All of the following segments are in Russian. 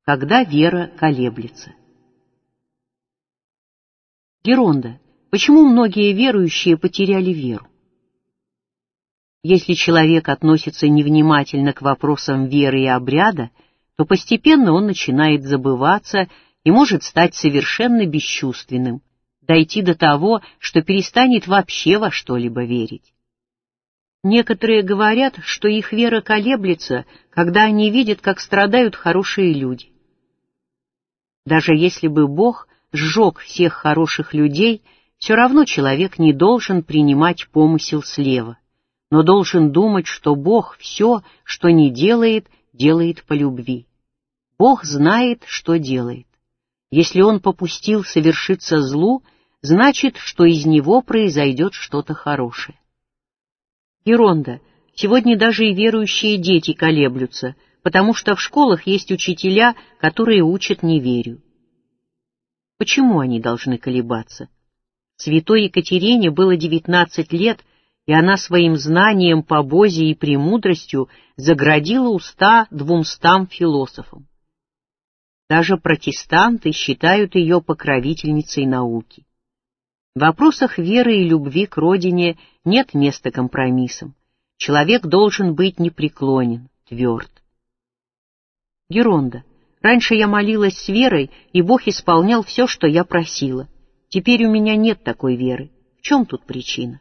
Когда вера колеблется. Геронда. Почему многие верующие потеряли веру? Если человек относится невнимательно к вопросам веры и обряда, то постепенно он начинает забываться и может стать совершенно бесчувственным, дойти до того, что перестанет вообще во что-либо верить. Некоторые говорят, что их вера колеблется, когда они видят, как страдают хорошие люди. Даже если бы Бог сжег всех хороших людей, все равно человек не должен принимать помысел слева, но должен думать, что Бог все, что не делает, делает по любви. Бог знает, что делает. Если Он попустил совершиться злу, значит, что из него произойдет что-то хорошее. Геронда. Сегодня даже и верующие дети колеблются, потому что в школах есть учителя, которые учат неверию. Почему они должны колебаться? Святой Екатерине было 19 лет, и она своим знанием по Бозе и премудростью заградила уста 200 философам. Даже протестанты считают ее покровительницей науки. В вопросах веры и любви к родине нет места компромиссам. Человек должен быть непреклонен, тверд. Геронда. Раньше я молилась с верой, и Бог исполнял все, что я просила. Теперь у меня нет такой веры. В чем тут причина?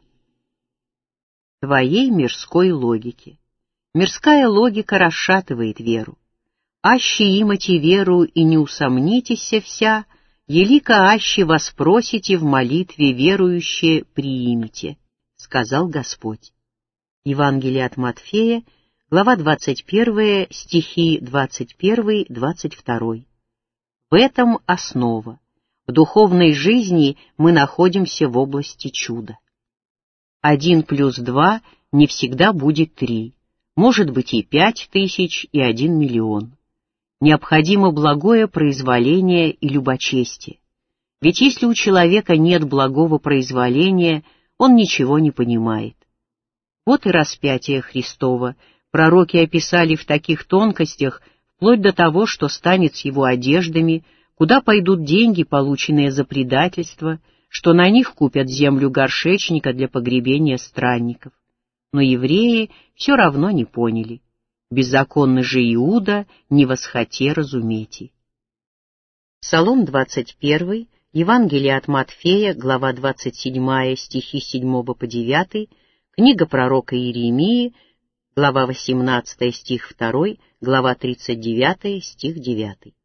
Твоей мирской логики. Мирская логика расшатывает веру. «Аще имати веру, и не усомнитеся вся, елико аще воспросите в молитве верующие приимите», — сказал Господь. Евангелие от Матфея, глава 21, стихи 21-22. В этом основа. В духовной жизни мы находимся в области чуда. 1 плюс 2 не всегда будет 3, может быть и 5000, и 1 миллион. Необходимо благое произволение и любочестие. Ведь если у человека нет благого произволения, он ничего не понимает. Вот и распятие Христово пророки описали в таких тонкостях, вплоть до того, что станет с его одеждами, куда пойдут деньги, полученные за предательство, что на них купят землю горшечника для погребения странников. Но евреи все равно не поняли. Беззаконный же Иуда не восхоте разумети. Псалом 21, Евангелие от Матфея, глава 27, стихи 7 по 9, книга пророка Иеремии, глава 18, стих 2, глава 39, стих 9.